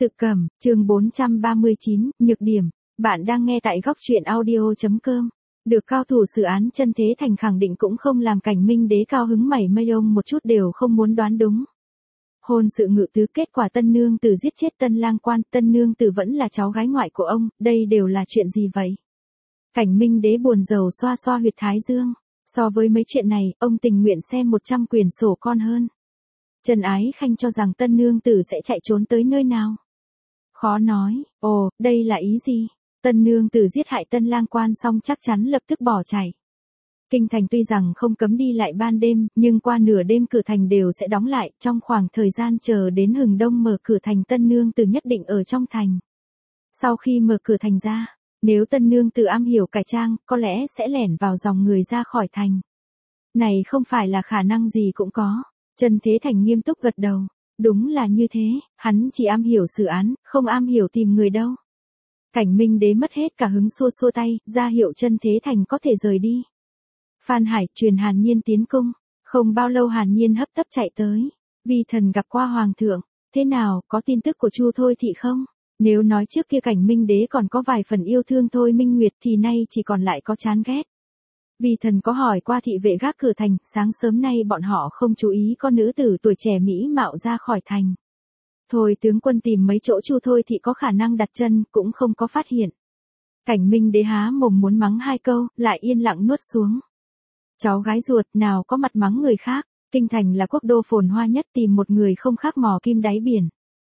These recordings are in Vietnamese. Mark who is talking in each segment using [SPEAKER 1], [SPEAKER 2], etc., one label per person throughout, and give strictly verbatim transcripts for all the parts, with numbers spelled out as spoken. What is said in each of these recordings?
[SPEAKER 1] Tự Cẩm, chương bốn trăm ba mươi chín, nhược điểm. Bạn đang nghe tại góc truyện audio chấm com. Được cao thủ xử án Chân Thế Thành khẳng định cũng không làm Cảnh Minh Đế cao hứng mảy may, ông một chút đều không muốn đoán đúng. Hôn sự ngự tứ, kết quả Tân Nương Tử giết chết Tân Lang Quan, Tân Nương Tử vẫn là cháu gái ngoại của ông, đây đều là chuyện gì vậy? Cảnh Minh Đế buồn rầu xoa xoa huyệt thái dương. So với mấy chuyện này, ông tình nguyện xem một trăm quyển sổ con hơn. Trần Ái Khanh cho rằng Tân Nương Tử sẽ chạy trốn tới nơi nào? Khó nói. Ồ, đây là ý gì? Tân Nương Tử giết hại Tân Lang Quan xong chắc chắn lập tức bỏ chạy. Kinh thành tuy rằng không cấm đi lại ban đêm, nhưng qua nửa đêm cửa thành đều sẽ đóng lại, trong khoảng thời gian chờ đến hừng đông mở cửa thành Tân Nương Tử nhất định ở trong thành. Sau khi mở cửa thành ra, nếu Tân Nương Tử am hiểu cải trang, có lẽ sẽ lẻn vào dòng người ra khỏi thành. Này không phải là khả năng gì cũng có. Chân Thế Thành nghiêm túc gật đầu. Đúng là như thế, hắn chỉ am hiểu xử án, không am hiểu tìm người đâu. Cảnh Minh Đế mất hết cả hứng, xua xua tay, ra hiệu Chân Thế Thành có thể rời đi. Phan Hải truyền Hàn Nhiên tiến cung. Không bao lâu Hàn Nhiên hấp tấp chạy tới. Vi thần gặp qua hoàng thượng. Thế nào, có tin tức của Chu Thôi Thị không? Nếu nói trước kia Cảnh Minh Đế còn có vài phần yêu thương Thôi Minh Nguyệt thì nay chỉ còn lại có chán ghét. Vi thần có hỏi qua thị vệ gác cửa thành, sáng sớm nay bọn họ không chú ý con nữ tử tuổi trẻ mỹ mạo ra khỏi thành. Thôi tướng quân tìm mấy chỗ Chu Thôi Thị có khả năng đặt chân, cũng không có phát hiện. Cảnh Minh Đế há mồm muốn mắng hai câu, lại yên lặng nuốt xuống. Cháu gái ruột nào có mặt mắng người khác, kinh thành là quốc đô phồn hoa nhất, tìm một người không khác mò kim đáy biển.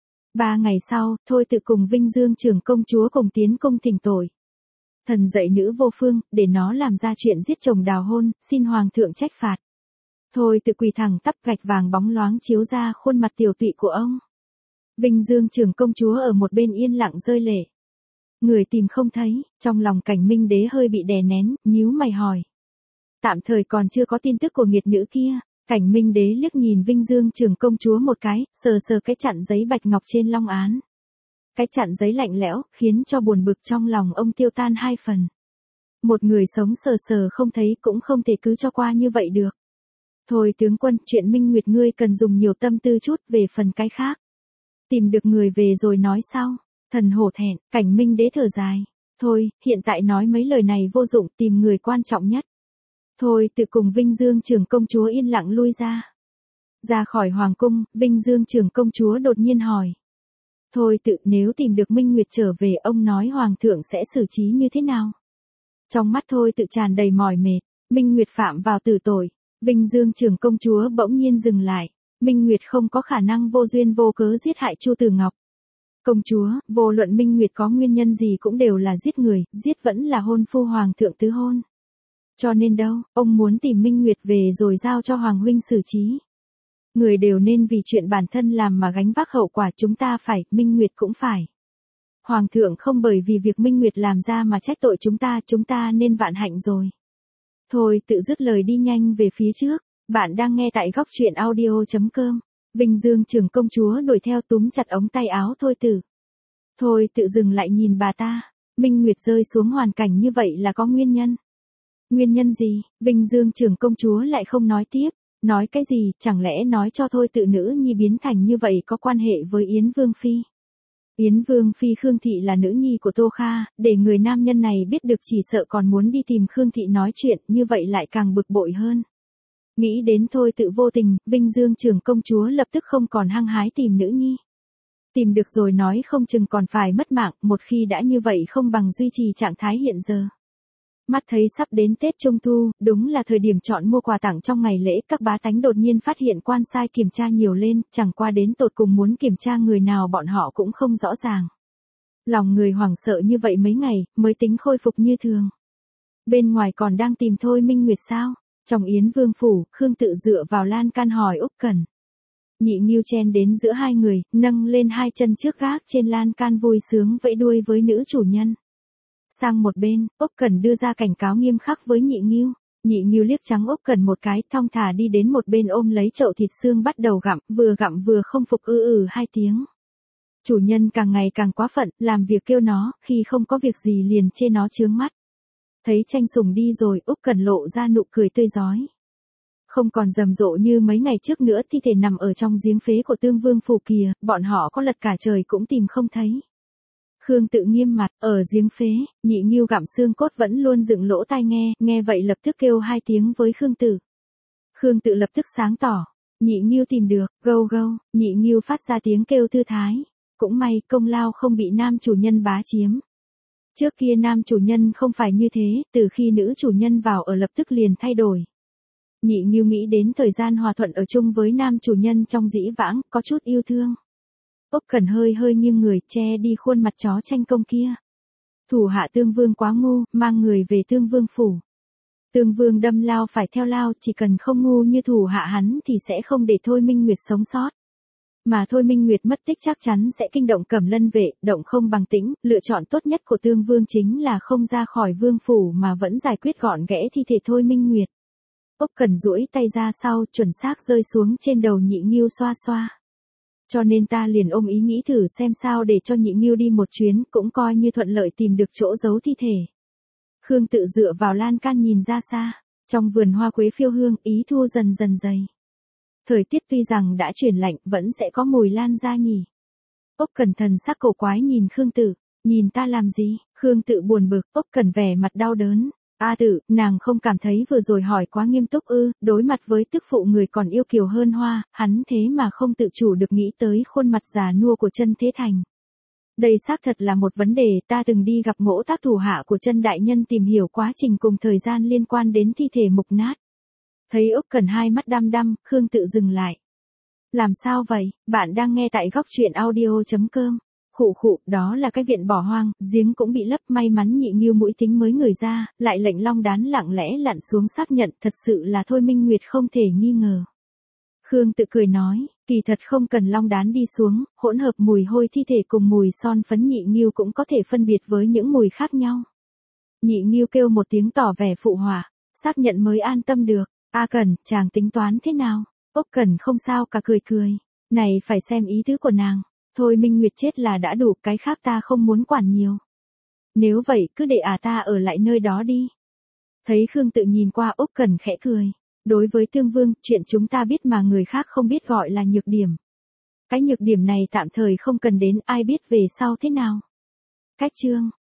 [SPEAKER 1] Ba ngày sau, Thôi Tự cùng Vinh Dương trưởng công chúa cùng tiến cung thỉnh tội. Thần dạy nữ vô phương, để nó làm ra chuyện giết chồng đào hôn, xin hoàng thượng trách phạt. Thôi Tự quỳ thẳng tắp, gạch vàng bóng loáng chiếu ra khuôn mặt tiểu tụy của ông. Vinh Dương trưởng công chúa ở một bên yên lặng rơi lệ. Người tìm không thấy, trong lòng Cảnh Minh Đế hơi bị đè nén, nhíu mày hỏi. Tạm thời còn chưa có tin tức của nghiệt nữ kia. Cảnh Minh Đế liếc nhìn Vinh Dương trưởng công chúa một cái, sờ sờ cái chặn giấy bạch ngọc trên long án. Cái chặn giấy lạnh lẽo, khiến cho buồn bực trong lòng ông tiêu tan hai phần. Một người sống sờ sờ không thấy cũng không thể cứ cho qua như vậy được. Thôi tướng quân, chuyện Minh Nguyệt ngươi cần dùng nhiều tâm tư chút, về phần cái khác. Tìm được người về rồi nói sau. Thần hổ thẹn, Cảnh Minh Đế thở dài. Thôi, hiện tại nói mấy lời này vô dụng, tìm người quan trọng nhất. Thôi Tự cùng Vinh Dương trưởng công chúa yên lặng lui ra. Ra khỏi hoàng cung, Vinh Dương trưởng công chúa đột nhiên hỏi. Thôi Tự, nếu tìm được Minh Nguyệt trở về, ông nói hoàng thượng sẽ xử trí như thế nào? Trong mắt Thôi Tự tràn đầy mỏi mệt. Minh Nguyệt phạm vào tử tội. Vinh Dương trưởng công chúa bỗng nhiên dừng lại. Minh Nguyệt không có khả năng vô duyên vô cớ giết hại Chu Từ Ngọc. Công chúa, vô luận Minh Nguyệt có nguyên nhân gì cũng đều là giết người, giết vẫn là hôn phu hoàng thượng tứ hôn. Cho nên đâu, ông muốn tìm Minh Nguyệt về rồi giao cho hoàng huynh xử trí. Người đều nên vì chuyện bản thân làm mà gánh vác hậu quả, chúng ta phải, Minh Nguyệt cũng phải. Hoàng thượng không bởi vì việc Minh Nguyệt làm ra mà trách tội chúng ta, chúng ta nên vạn hạnh rồi. Thôi Tự dứt lời đi nhanh về phía trước. Bạn đang nghe tại góc truyện audio chấm com. Vinh Dương trưởng công chúa đuổi theo túm chặt ống tay áo Thôi Tự. Thôi Tự dừng lại nhìn bà ta. Minh Nguyệt rơi xuống hoàn cảnh như vậy là có nguyên nhân. Nguyên nhân gì? Vinh Dương trưởng công chúa lại không nói tiếp. Nói cái gì, chẳng lẽ nói cho Thôi Tự nữ nhi biến thành như vậy có quan hệ với Yến Vương Phi? Yến Vương Phi Khương Thị là nữ nhi của Tô Kha, để người nam nhân này biết được chỉ sợ còn muốn đi tìm Khương Thị nói chuyện, như vậy lại càng bực bội hơn. Nghĩ đến Thôi Tự vô tình, Vinh Dương trưởng công chúa lập tức không còn hăng hái tìm nữ nhi. Tìm được rồi nói không chừng còn phải mất mạng, một khi đã như vậy không bằng duy trì trạng thái hiện giờ. Mắt thấy sắp đến Tết Trung Thu, đúng là thời điểm chọn mua quà tặng trong ngày lễ, các bá tánh đột nhiên phát hiện quan sai kiểm tra nhiều lên, chẳng qua đến tột cùng muốn kiểm tra người nào bọn họ cũng không rõ ràng. Lòng người hoảng sợ như vậy mấy ngày, mới tính khôi phục như thường. Bên ngoài còn đang tìm Thôi Minh Nguyệt sao? Trong Yến Vương phủ, Khương Tự dựa vào lan can hỏi Úc Cẩn. Nhị Nghiêu chen đến giữa hai người, nâng lên hai chân trước gác trên lan can vui sướng vẫy đuôi với nữ chủ nhân. Sang một bên, Úc Cẩn đưa ra cảnh cáo nghiêm khắc với Nhị Nghiêu. Nhị Nghiêu liếc trắng Úc Cẩn một cái, thong thả đi đến một bên ôm lấy chậu thịt xương bắt đầu gặm, vừa gặm vừa không phục ư ử hai tiếng. Chủ nhân càng ngày càng quá phận, làm việc kêu nó, khi không có việc gì liền chê nó chướng mắt. Thấy tranh sủng đi rồi, Úc Cẩn lộ ra nụ cười tươi rói. Không còn rầm rộ như mấy ngày trước nữa, thi thể nằm ở trong giếng phế của Tương Vương phủ kìa, bọn họ có lật cả trời cũng tìm không thấy. Khương Tự nghiêm mặt, ở giếng phế, Nhị Ngưu gặm xương cốt vẫn luôn dựng lỗ tai nghe, nghe vậy lập tức kêu hai tiếng với Khương Tự. Khương Tự lập tức sáng tỏ, Nhị Ngưu tìm được, gâu gâu, Nhị Ngưu phát ra tiếng kêu thư thái. Cũng may, công lao không bị nam chủ nhân bá chiếm. Trước kia nam chủ nhân không phải như thế, từ khi nữ chủ nhân vào ở lập tức liền thay đổi. Nhị Ngưu nghĩ đến thời gian hòa thuận ở chung với nam chủ nhân trong dĩ vãng, có chút yêu thương. Ốc Cẩn hơi hơi nghiêng người, che đi khuôn mặt chó tranh công kia. Thủ hạ Tương Vương quá ngu, mang người về Tương Vương phủ. Tương Vương đâm lao phải theo lao, chỉ cần không ngu như thủ hạ hắn thì sẽ không để Thôi Minh Nguyệt sống sót. Mà Thôi Minh Nguyệt mất tích chắc chắn sẽ kinh động Cẩm Lân vệ, động không bằng tĩnh, lựa chọn tốt nhất của Tương Vương chính là không ra khỏi vương phủ mà vẫn giải quyết gọn ghẽ thi thể Thôi Minh Nguyệt. Ốc Cẩn duỗi tay ra sau, chuẩn xác rơi xuống trên đầu Nhị Ngưu xoa xoa. Cho nên ta liền ôm ý nghĩ thử xem sao để cho Nhị Ngưu đi một chuyến, cũng coi như thuận lợi tìm được chỗ giấu thi thể. Khương Tự dựa vào lan can nhìn ra xa, trong vườn hoa quế phiêu hương, ý thu dần dần dày. Thời tiết tuy rằng đã chuyển lạnh, vẫn sẽ có mùi lan ra nhỉ. Ốc Cẩn thần sắc cổ quái nhìn Khương Tự, nhìn ta làm gì? Khương Tự buồn bực, Ốc Cẩn vẻ mặt đau đớn. A Tự, nàng không cảm thấy vừa rồi hỏi quá nghiêm túc ư? Đối mặt với tức phụ người còn yêu kiều hơn hoa, hắn thế mà không tự chủ được nghĩ tới khuôn mặt già nua của Chân Thế Thành. Đây xác thật là một vấn đề, ta từng đi gặp ngỗ tác thủ hạ của Chân đại nhân tìm hiểu quá trình cùng thời gian liên quan đến thi thể mục nát. Thấy Ốc Cẩn hai mắt đăm đăm, Khương Tự dừng lại. Làm sao vậy? Bạn đang nghe tại góc truyện audio chấm com. Khụ khụ, đó là cái viện bỏ hoang, giếng cũng bị lấp, may mắn Nhị Ngưu mũi tính mới người ra, lại lệnh Long Đán lặng lẽ lặn xuống xác nhận, thật sự là Thôi Minh Nguyệt không thể nghi ngờ. Khương Tự cười nói, kỳ thật không cần Long Đán đi xuống, hỗn hợp mùi hôi thi thể cùng mùi son phấn Nhị Ngưu cũng có thể phân biệt với những mùi khác nhau. Nhị Ngưu kêu một tiếng tỏ vẻ phụ họa, xác nhận mới an tâm được. A Cẩn, chàng tính toán thế nào? Ốc Cẩn không sao cả cười cười, này phải xem ý tứ của nàng. Thôi Minh Nguyệt chết là đã đủ, cái khác ta không muốn quản nhiều. Nếu vậy cứ để à ta ở lại nơi đó đi. Thấy Khương Tự nhìn qua, Ốc Cẩn khẽ cười. Đối với Tương Vương, chuyện chúng ta biết mà người khác không biết gọi là nhược điểm. Cái nhược điểm này tạm thời không cần đến, ai biết về sau thế nào. Cách chương.